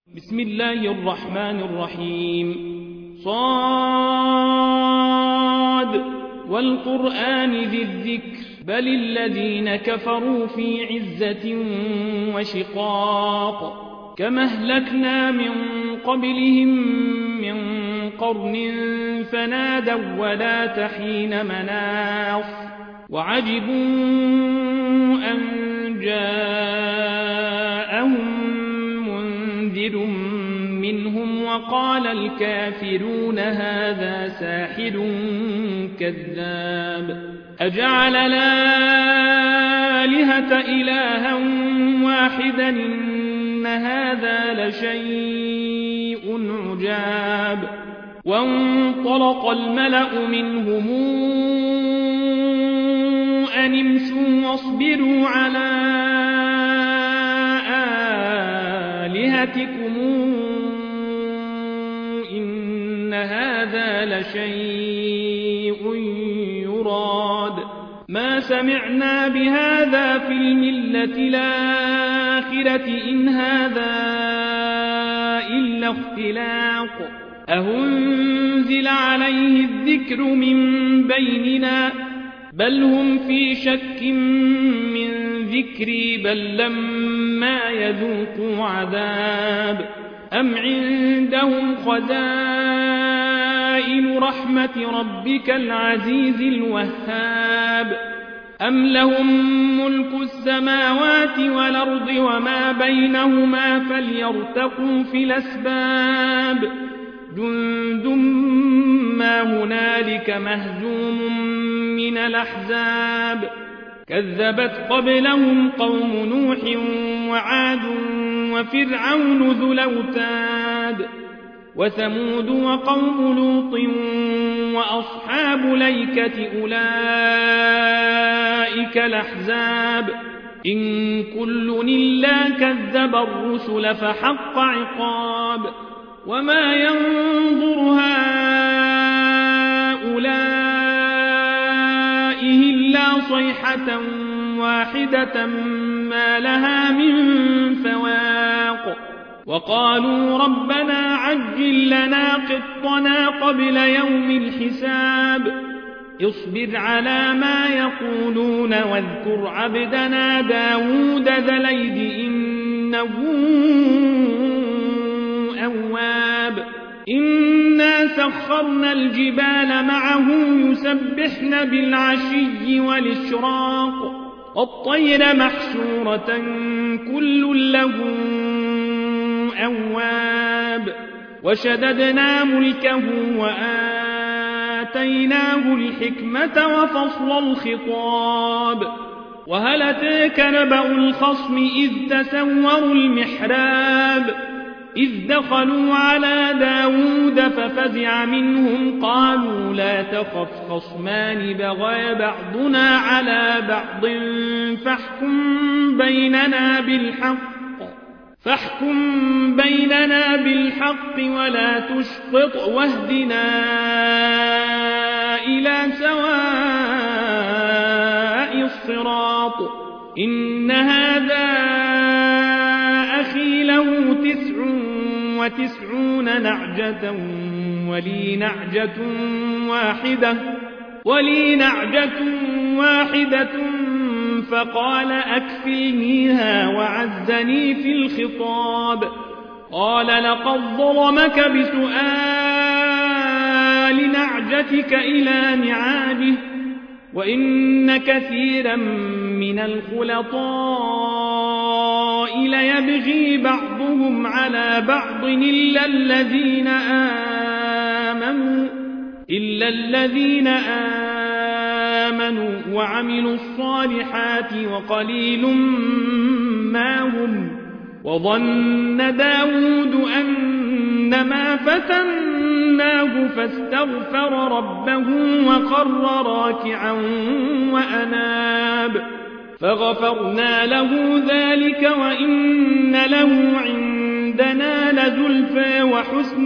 بسم الله الرحمن الرحيم صاد والقرآن ذي الذكر بل الذين كفروا في عزة وشقاق كما أهلكنا من قبلهم من قرن فنادوا ولا تحين مناص وعجبوا أن جاءهم منذر منهم وقال الكافرون هذا ساحر كذاب أجعل الآلهة إلها واحدا إن هذا لشيء عجاب وانطلق الملأ منهم أن امشوا واصبروا على آلهتكم إن هذا لشيء يراد ما سمعنا بهذا في الملة الآخرة إن هذا إلا اختلاق أهنزل عليه الذكر من بيننا بل هم في شك من ذكري بل لما يذوقوا عذاب أم عندهم خزائن رحمة ربك العزيز الوهاب أم لهم ملك السماوات والأرض وما بينهما فليرتقوا في الأسباب جند ما هنالك مهزوم من الأحزاب كذبت قبلهم قوم نوح وعاد وفرعون ذو الأوتاد وثمود وقوم لوط وأصحاب الأيكة أولئك الأحزاب إن كل إلا كذب الرسل فحق عقاب وما ينظر هؤلاء إلا صيحة واحدة ما لها من فواق وقالوا ربنا عجل لنا قطنا قبل يوم الحساب اصبر على ما يقولون واذكر عبدنا داود ذا الأيد إنه أواب إنا سخرنا الجبال معه يسبحن بالعشي والإشراق والطير محشورة كل له أواب وشددنا ملكه وآتيناه الحكمة وفصل الخطاب وهل أتاك نبأ الخصم إذ تسوروا المحراب إذ دخلوا على داود ففزع منهم قالوا لا تخف خصمان بغى بعضنا على بعض فاحكم بيننا بالحق ولا تشطط واهدنا إلى سواء الصراط إن هذا أخي له 99 نعجة ولي نعجة واحدة فقال أكفلنيها وعزني في الخطاب قال لقد ظلمك بسؤال نعجتك إلى نعاجه وإن كثيرا من الخلطاء ليبغي بعضهم على بعض إلا الذين آمنوا وعملوا الصالحات وقليل ما هم وظن داود أنما فتناه فاستغفر ربه وخر راكعا وأناب فغفرنا له ذلك وإن له عندنا لزلفى وحسن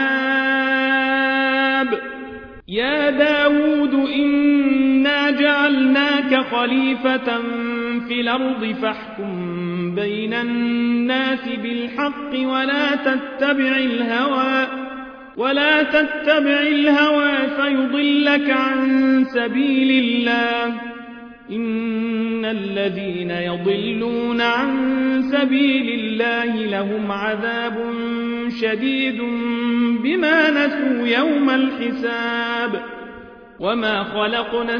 مآب يا داود إنا جعلناك خليفة في الأرض فاحكم بين الناس بالحق ولا تتبع الهوى فيضلك عن سبيل الله. إن الذين يضلون عن سبيل الله لهم عذاب شديد بما نسوا يوم الحساب. وما خلقنا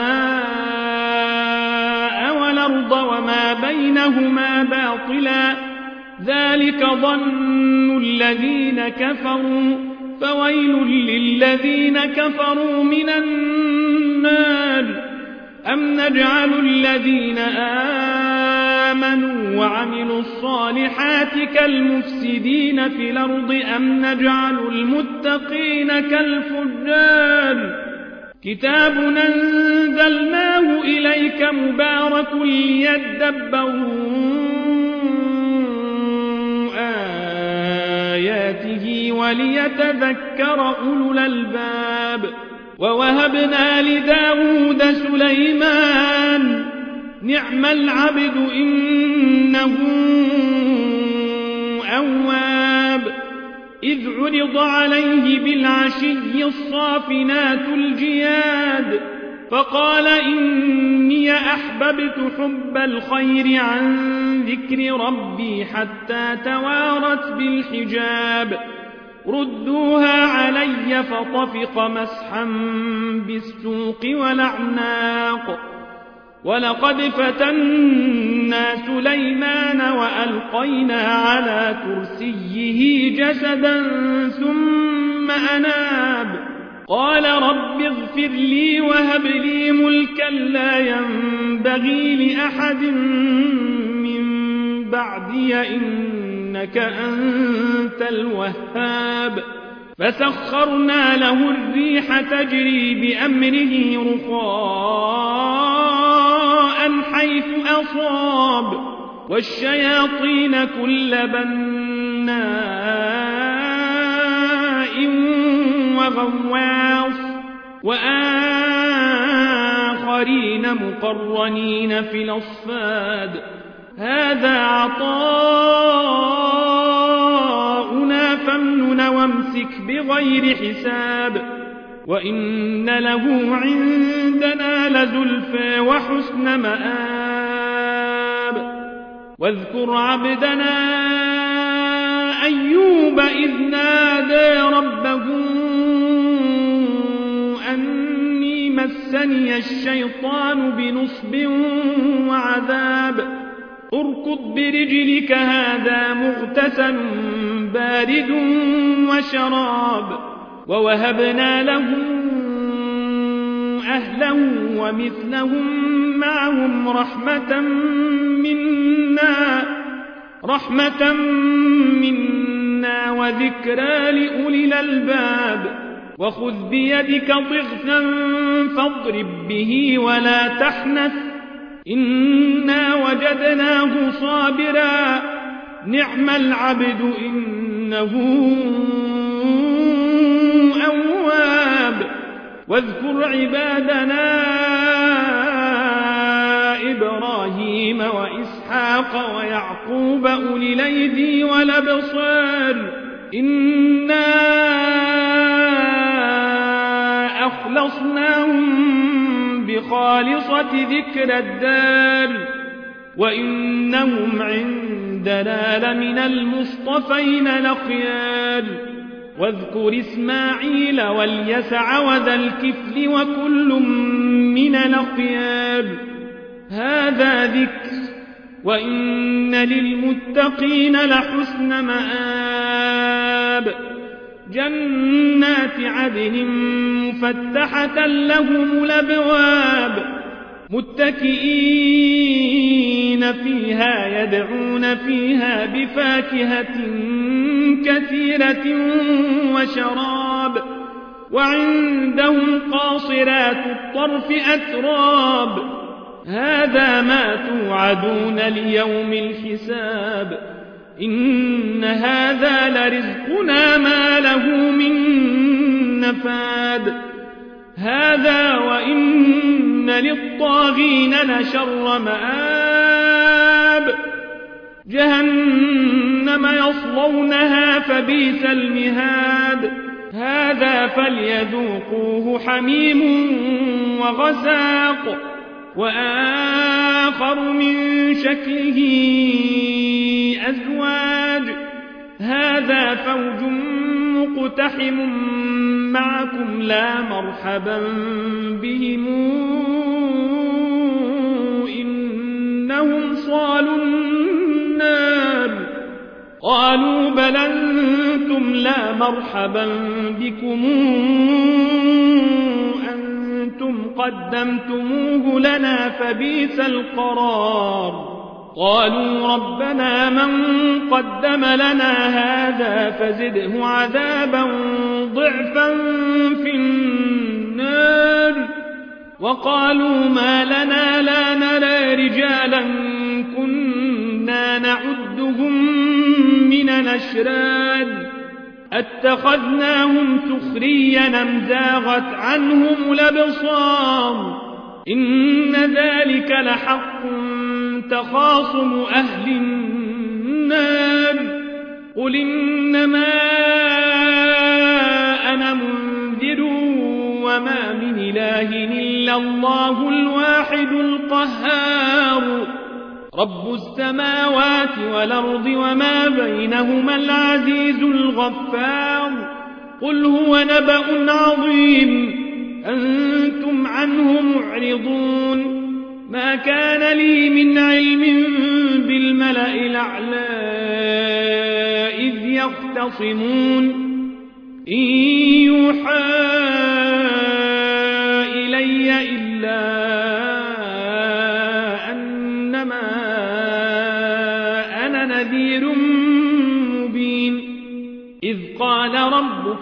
السماء والأرض وما بينهما باطلا ذلك ظن الذين كفروا فويل للذين كفروا من النار. أم نجعل الذين آمنوا وعملوا الصالحات كالمفسدين في الأرض أم نجعل المتقين كالفجار. كتاب أنزلناه إليك مبارك ليدبروا آياته وليتذكر أولو الألباب. ووهبنا لداود سليمان نعم العبد إنه أواب. إذ عرض عليه بالعشي الصافنات الجياد فقال إني أحببت حب الخير عن ذكر ربي حتى توارت بالحجاب. ردوها علي فطفق مسحا بالسوق والأعناق. ولقد فتنا سليمان وألقينا على كرسيه جسدا ثم أناب. قال رب اغفر لي وهب لي ملكا لا ينبغي لأحد من بعدي إنك أنت الوهاب. فسخرنا له الريح تجري بأمره رخاء حيث أصاب والشياطين كل بناء وغواص وآخرين مقرنين في الأصفاد. هذا عطاؤنا فامنن وامسك بغير حساب. وإن له عندنا لزلفى وحسن مآب. واذكر عبدنا أيوب إذ نادى ربه أني مسني الشيطان بنصب وعذاب. اركض برجلك هذا مغتسل بارد وشراب. ووهبنا له أهله ومثلهم معهم رحمة منا وذكرى لأولي الألباب. وخذ بيدك ضغثا فاضرب به ولا تحنث إنا وجدناه صابرا نعم العبد إنه أواب. واذكر عبادنا إبراهيم وإسحاق ويعقوب أولي الأيدي والأبصار إنا أخلصناهم بخالصة ذكر الدار وإنهم عندنا لمن المصطفين الأخيار. واذكر إسماعيل واليسع وذا الكفل وكل من الأخيار. هذا ذكر وإن للمتقين لحسن مآب. جنات عدن مفتحة لهم الأبواب متكئين فيها يدعون فيها بفاكهة كثيرة وشراب. وعندهم قاصرات الطرف أتراب. هذا ما توعدون ليوم الحساب. إن هذا لرزقنا ما له من نفاد. هذا وإن للطاغين لشر مآب جهنم يصلونها فبئس المهاد هذا فليذوقوه حميم وغساق وآخر من شكله أزواج هذا فوج مقتحم معكم لا مرحبا بهم إنهم صالوا النار قالوا بل أنتم لا مرحبا بكم أنتم قدمتموه لنا فبئس القرار قالوا ربنا من قدم لنا هذا فزده عذابا ضعفا في النار وقالوا ما لنا لا نرى رجالا كنا نعدهم من الأشرار اتخذناهم سخريا أم زاغت عنهم الأبصار إن ذلك لحق تخاصم أهل النار قل إنما أنا منذر وما من إله إلا الله الواحد القهار رب السماوات والأرض وما بينهما العزيز الغفار قل هو نبأ عظيم أنتم عنه معرضون ما كان لي من علم بالملأ الأعلى إذ يختصمون إن يوحى إلي إلا أنما أنا نذير مبين إذ قال ربك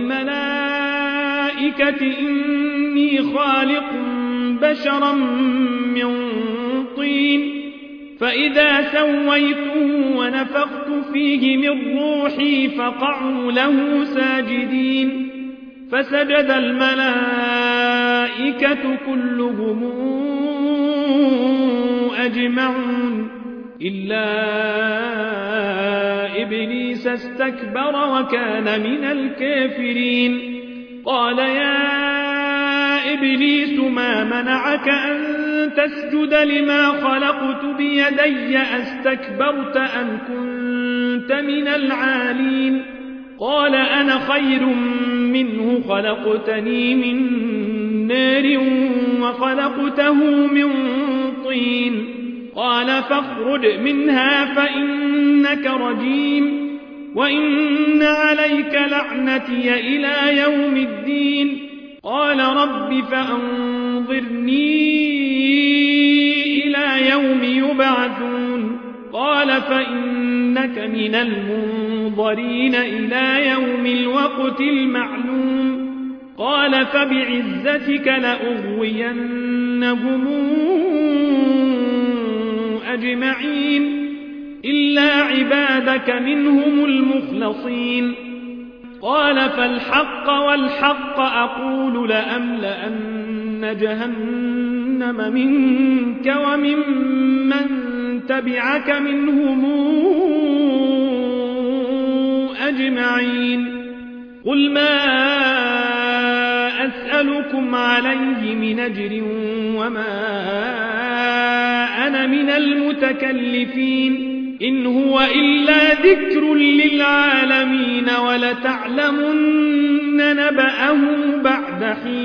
للملائكة إني خالق بشرا من طين فإذا سويته ونفخت فيه من روحي فقعوا له ساجدين فسجد الملائكة كلهم أجمعون إلا إبليس استكبر وكان من الكافرين قال يا إبليس ما منعك أن تسجد لما خلقت بيدي أستكبرت أم كنت من العالين قال أنا خير منه خلقتني من نار وخلقته من طين قال فاخرج منها فإنك رجيم وإن عليك لعنتي إلى يوم الدين قال رب فأنظرني إلى يوم يبعثون قال فإنك من المنظرين إلى يوم الوقت المعلوم قال فبعزتك لأغوينهم أجمعين إلا عبادك منهم المخلصين قال فالحق والحق أقول لأملأن جهنم منك ومن من تبعك منهم أجمعين قل ما أسألكم عليه من أجر وما أنا من المتكلفين إن هو إلا ذكر للعالمين ولتعلمن نبأه بعد حين